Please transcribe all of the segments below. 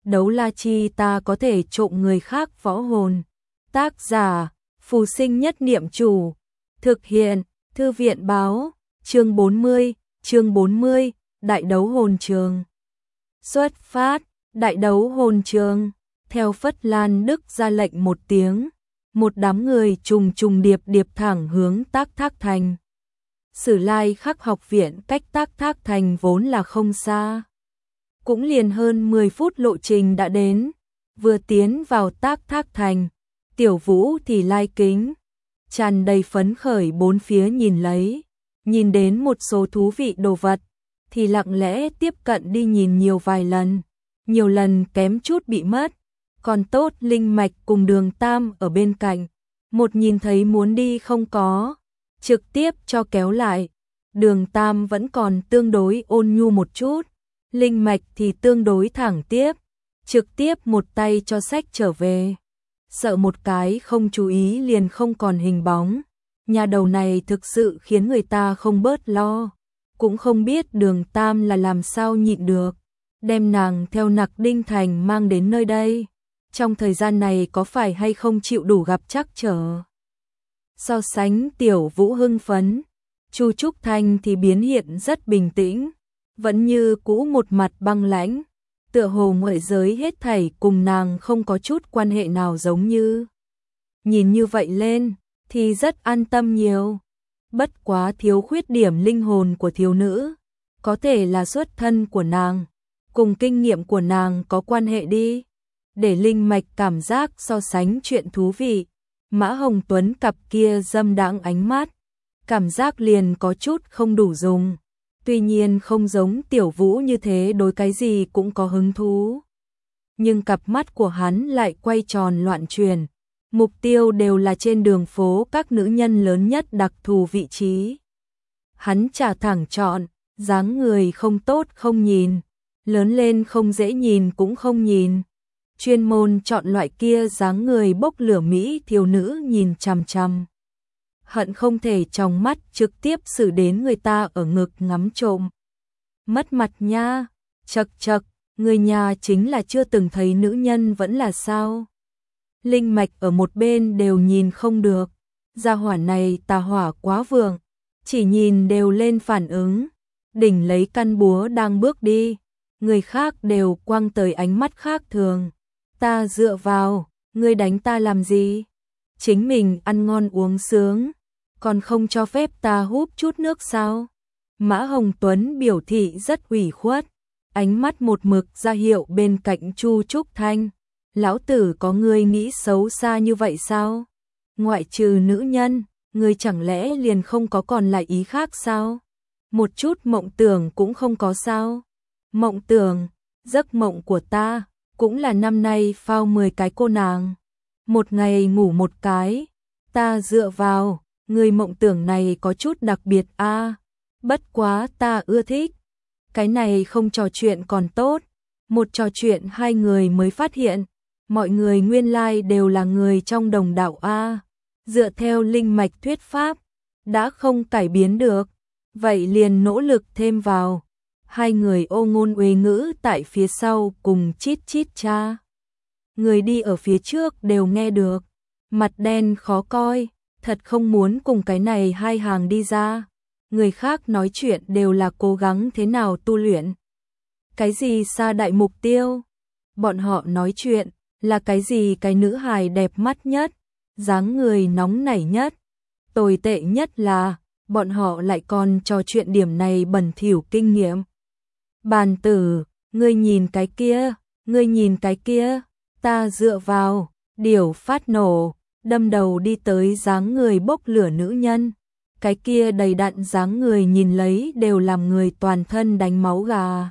đấu la chi ta có thể trộm người khác võ hồn. Tác giả, Phù Sinh Nhất Niệm Chủ. Thực hiện, Thư viện Báo. Chương 40, Đại đấu hồn trường. Xuất phát, Đại đấu hồn trường. Theo Phất Lan Đức ra lệnh một tiếng, một đám người trùng trùng điệp điệp thẳng hướng Tác Thác Thành. Sử Lai Khắc học viện cách Tác Thác Thành vốn là không xa, cũng liền hơn 10 phút lộ trình đã đến. Vừa tiến vào Tác Thác Thành, Tiểu Vũ thì lai kính, tràn đầy phấn khởi bốn phía nhìn lấy, nhìn đến một số thú vị đồ vật, thì lặng lẽ tiếp cận đi nhìn nhiều lần kém chút bị mất. Còn tốt Linh Mạch cùng Đường Tam ở bên cạnh, một nhìn thấy muốn đi không có, trực tiếp cho kéo lại. Đường Tam vẫn còn tương đối ôn nhu một chút, Linh Mạch thì tương đối thẳng tiếp, trực tiếp một tay cho xách trở về. Sợ một cái không chú ý liền không còn hình bóng. Nhà đầu này thực sự khiến người ta không bớt lo, cũng không biết Đường Tam là làm sao nhịn được, đem nàng theo Nặc Đinh Thành mang đến nơi đây. Trong thời gian này có phải hay không chịu đủ gặp trắc trở. So sánh Tiểu Vũ hưng phấn, Chu Trúc Thanh thì biến hiện rất bình tĩnh, vẫn như cũ một mặt băng lãnh, tựa hồ ngoại giới hết thảy cùng nàng không có chút quan hệ nào giống như. Nhìn như vậy lên thì rất an tâm nhiều. Bất quá thiếu khuyết điểm linh hồn của thiếu nữ, có thể là xuất thân của nàng, cùng kinh nghiệm của nàng có quan hệ đi. Để Linh Mạch cảm giác so sánh chuyện thú vị, Mã Hồng Tuấn cặp kia dâm đãng ánh mắt, cảm giác liền có chút không đủ dùng. Tuy nhiên không giống Tiểu Vũ như thế đối cái gì cũng có hứng thú, nhưng cặp mắt của hắn lại quay tròn loạn chuyển, mục tiêu đều là trên đường phố các nữ nhân lớn nhất đặc thù vị trí. Hắn chả thẳng chọn, dáng người không tốt không nhìn, lớn lên không dễ nhìn cũng không nhìn, chuyên môn chọn loại kia dáng người bốc lửa mỹ thiếu nữ nhìn chằm chằm. Hận không thể trong mắt trực tiếp xử đến người ta ở ngực ngắm trộm. Mất mặt nha, chậc chậc, người nhà chính là chưa từng thấy nữ nhân vẫn là sao. Linh Mạch ở một bên đều nhìn không được, gia hỏa này tà hỏa quá vượng, chỉ nhìn đều lên phản ứng, đỉnh lấy căn búa đang bước đi, người khác đều quăng tới ánh mắt khác thường. Ta dựa vào, ngươi đánh ta làm gì? Chính mình ăn ngon uống sướng, còn không cho phép ta húp chút nước sao? Mã Hồng Tuấn biểu thị rất ủy khuất, ánh mắt một mực ra hiệu bên cạnh Chu Trúc Thanh. Lão tử có ngươi nghĩ xấu xa như vậy sao? Ngoại trừ nữ nhân, ngươi chẳng lẽ liền không có còn lại ý khác sao? Một chút mộng tưởng cũng không có sao? Mộng tưởng, giấc mộng của ta cũng là năm nay phao 10 cái cô nàng, một ngày ngủ một cái. Ta dựa vào, người mộng tưởng này có chút đặc biệt a. Bất quá ta ưa thích. Cái này không trò chuyện còn tốt, một trò chuyện hai người mới phát hiện, mọi người nguyên lai đều là người trong đồng đạo a. Dựa theo Linh Mạch thuyết pháp, đã không cải biến được, vậy liền nỗ lực thêm vào. Hai người ô ngôn uế ngữ tại phía sau cùng chít chít cha. Người đi ở phía trước đều nghe được, mặt đen khó coi, thật không muốn cùng cái này hai hàng đi ra. Người khác nói chuyện đều là cố gắng thế nào tu luyện. Cái gì xa đại mục tiêu? Bọn họ nói chuyện là cái gì cái nữ hài đẹp mắt nhất, dáng người nóng nảy nhất. Tồi tệ nhất là, bọn họ lại còn trò chuyện điểm này bẩn thỉu kinh nghiệm. Bàn tử, ngươi nhìn cái kia, ngươi nhìn cái kia, ta dựa vào, điểu phát nổ, đâm đầu đi tới dáng người bốc lửa nữ nhân. Cái kia đầy đặn dáng người nhìn lấy đều làm người toàn thân đánh máu gà.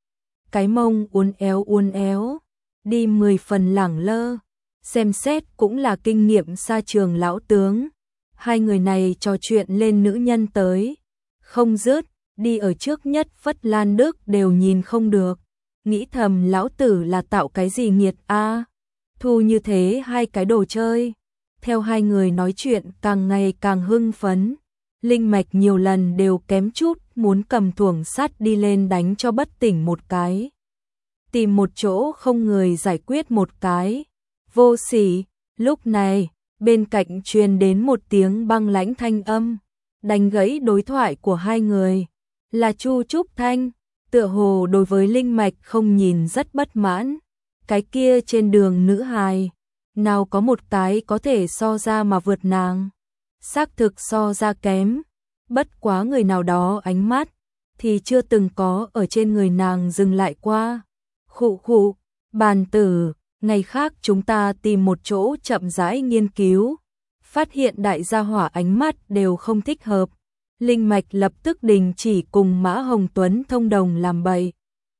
Cái mông uốn éo, đi 10 phần lẳng lơ, xem xét cũng là kinh nghiệm xa trường lão tướng. Hai người này trò chuyện lên nữ nhân tới, không dứt. Đi ở trước nhất Phất Lan Đức đều nhìn không được, nghĩ thầm lão tử là tạo cái gì nghiệt a, thu như thế hai cái đồ chơi. Theo hai người nói chuyện càng ngày càng hưng phấn, Linh Mạch nhiều lần đều kém chút muốn cầm thuồng sắt đi lên đánh cho bất tỉnh một cái. tìm một chỗ không người giải quyết một cái. Vô sỉ, lúc này, bên cạnh truyền đến một tiếng băng lãnh thanh âm, đánh gãy đối thoại của hai người. Là Chu Trúc Thanh, tựa hồ đối với Linh Mạch không nhìn rất bất mãn. Cái kia trên đường nữ hài, nào có một cái có thể so ra mà vượt nàng. Xác thực so ra kém, bất quá người nào đó ánh mắt, thì chưa từng có ở trên người nàng dừng lại qua. Khụ khụ, bàn tử, ngày khác chúng ta tìm một chỗ chậm rãi nghiên cứu. Phát hiện đại gia hỏa ánh mắt đều không thích hợp. Linh Mạch lập tức đình chỉ cùng Mã Hồng Tuấn thông đồng làm bậy.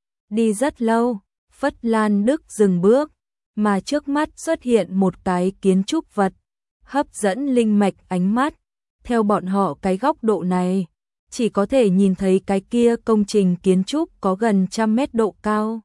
Đi rất lâu, Phất Lan Đức dừng bước, mà trước mắt xuất hiện một cái kiến trúc vật, hấp dẫn Linh Mạch ánh mắt. Theo bọn họ cái góc độ này, chỉ có thể nhìn thấy cái kia công trình kiến trúc có gần 100 mét độ cao.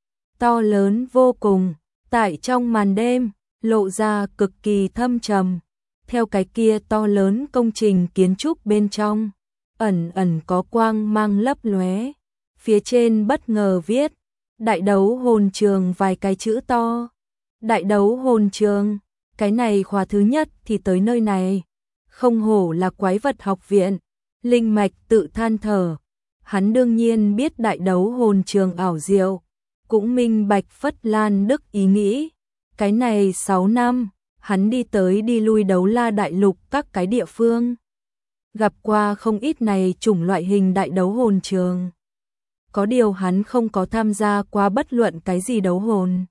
To lớn vô cùng, tại trong màn đêm, lộ ra cực kỳ thâm trầm. Theo cái kia to lớn công trình kiến trúc bên trong, ẩn ẩn có quang mang lấp lóe. Phía trên bất ngờ viết, Đại đấu hồn trường vài cái chữ to. Đại đấu hồn trường, cái này khóa thứ nhất thì tới nơi này. Không hổ là quái vật học viện. Linh Mạch tự than thở. Hắn đương nhiên biết đại đấu hồn trường ảo diệu, cũng minh bạch Phất Lan Đức ý nghĩ. Cái này 6 năm, hắn đi tới đi lui Đấu La đại lục các cái địa phương, gặp qua không ít này chủng loại hình đại đấu hồn trường. Có điều hắn không có tham gia qua bất luận cái gì đấu hồn.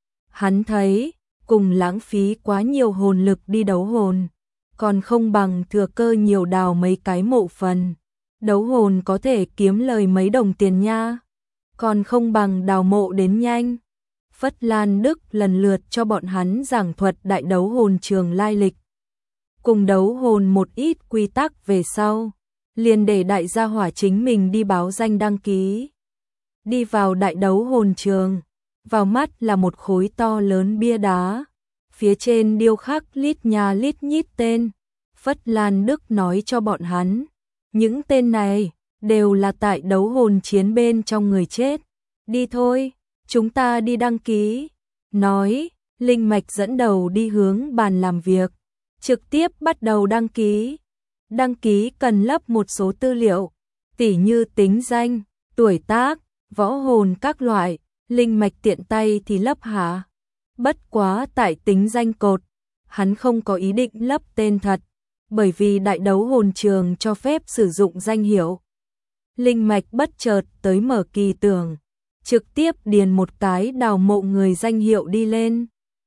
Hắn thấy, cùng lãng phí quá nhiều hồn lực đi đấu hồn, còn không bằng thừa cơ nhiều đào mấy cái mộ phần. Đấu hồn có thể kiếm lời mấy đồng tiền nha, còn không bằng đào mộ đến nhanh. Phất Lan Đức lần lượt cho bọn hắn giảng thuật đại đấu hồn trường lai lịch, cùng đấu hồn một ít quy tắc về sau, liền để đại gia hỏa chính mình đi báo danh đăng ký. Đi vào đại đấu hồn trường, vào mắt là một khối to lớn bia đá, phía trên điêu khắc lít nha lít nhít tên. Phất Lan Đức nói cho bọn hắn, những tên này đều là tại đấu hồn chiến bên trong người chết. Đi thôi, chúng ta đi đăng ký. Nói, Linh Mạch dẫn đầu đi hướng bàn làm việc, trực tiếp bắt đầu đăng ký. Đăng ký cần lấp một số tư liệu, tỉ như tính danh, tuổi tác, võ hồn các loại. Linh Mạch tiện tay thì lấp hạ. Bất quá tại tính danh cột, hắn không có ý định lấp tên thật, bởi vì đại đấu hồn trường cho phép sử dụng danh hiệu. Linh Mạch bất chợt tới mở kỳ tưởng, trực tiếp điền một cái đào mộ người danh hiệu đi lên.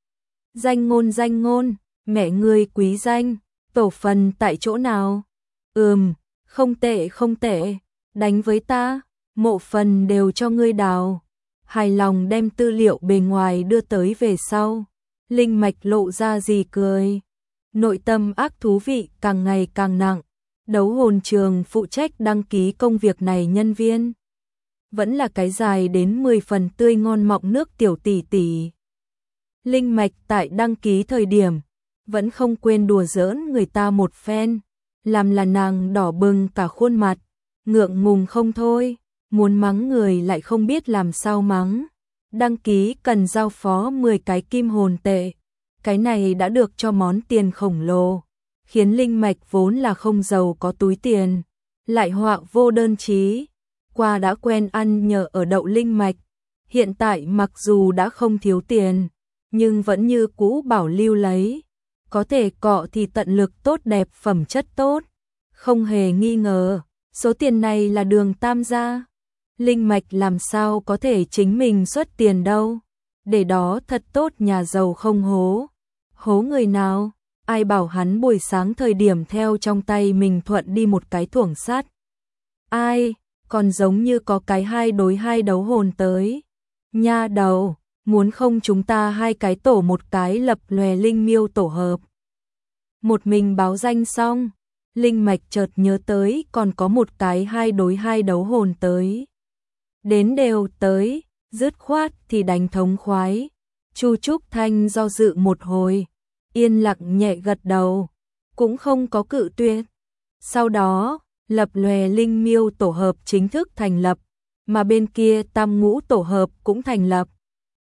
Danh ngôn, mẹ ngươi quý danh, tổ phần tại chỗ nào? Không tệ, đánh với ta, mộ phần đều cho ngươi đào. Hài lòng đem tư liệu bề ngoài đưa tới về sau, Linh Mạch lộ ra gì cười. Nội tâm ác thú vị càng ngày càng nặng. Đấu hồn trường phụ trách đăng ký công việc này nhân viên, vẫn là cái dài đến 10 phần tươi ngon mọng nước tiểu tỷ tỷ. Linh Mạch tại đăng ký thời điểm, vẫn không quên đùa giỡn người ta một phen, làm là nàng đỏ bừng cả khuôn mặt, ngượng ngùng không thôi, muốn mắng người lại không biết làm sao mắng. Đăng ký cần giao phó 10 cái kim hồn tệ, cái này đã được cho món tiền khổng lồ, khiến Linh Mạch vốn là không giàu có túi tiền, lại họa vô đơn chí. Qua đã quen ăn nhờ ở đậu Linh Mạch, hiện tại mặc dù đã không thiếu tiền, nhưng vẫn như cũ bảo lưu lấy, có thể cọ thì tận lực tốt đẹp phẩm chất tốt. Không hề nghi ngờ, số tiền này là Đường Tam gia. Linh Mạch làm sao có thể chính mình xuất tiền đâu, để đó thật tốt nhà giàu không hố. Hố người nào? Ai bảo hắn buổi sáng thời điểm theo trong tay mình thuận đi một cái thuổng sắt. Ai, còn giống như có cái 2 đối 2 đấu hồn tới. Nha đầu, muốn không chúng ta 2 cái tổ một cái lập lòe linh miêu tổ hợp. Một mình báo danh xong, Linh Mạch chợt nhớ tới còn có một cái 2 đối 2 đấu hồn tới. Đến đều tới, dứt khoát thì đánh thống khoái. Chu Trúc Thanh do dự một hồi, yên lặng nhẹ gật đầu, cũng không có cự tuyệt. Sau đó, lập lòe linh miêu tổ hợp chính thức thành lập, mà bên kia tam ngũ tổ hợp cũng thành lập.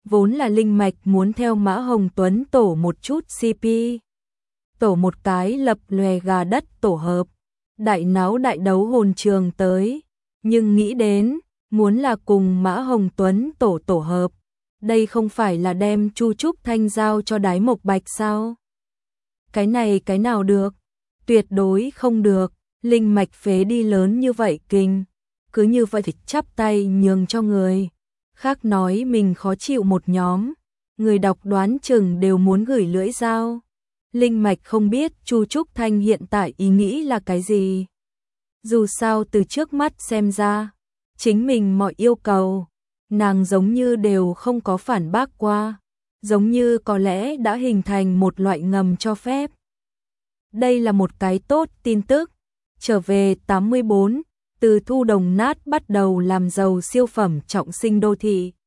Vốn là Linh Mạch muốn theo Mã Hồng Tuấn tổ một chút CP. Tổ một cái lập lòe gà đất tổ hợp. Đại náo đại đấu hồn trường tới. Nhưng nghĩ đến, muốn là cùng Mã Hồng Tuấn tổ hợp. Đây không phải là đem Chu Trúc Thanh giao cho Đái Mộc Bạch sao? Cái này cái nào được? Tuyệt đối không được. Linh mạch phế đi lớn như vậy kinh. Cứ như vậy thì chắp tay nhường cho người khác nói mình khó chịu một nhóm. Người đọc đoán chừng đều muốn gửi lưỡi dao. Linh mạch không biết Chu Trúc Thanh hiện tại ý nghĩ là cái gì. Dù sao từ trước mắt xem ra, chính mình mọi yêu cầu, nàng giống như đều không có phản bác qua. Giống như có lẽ đã hình thành một loại ngầm cho phép. Đây là một cái tốt tin tức. Trở về 84, từ thu đồng nát bắt đầu làm giàu siêu phẩm trọng sinh đô thị.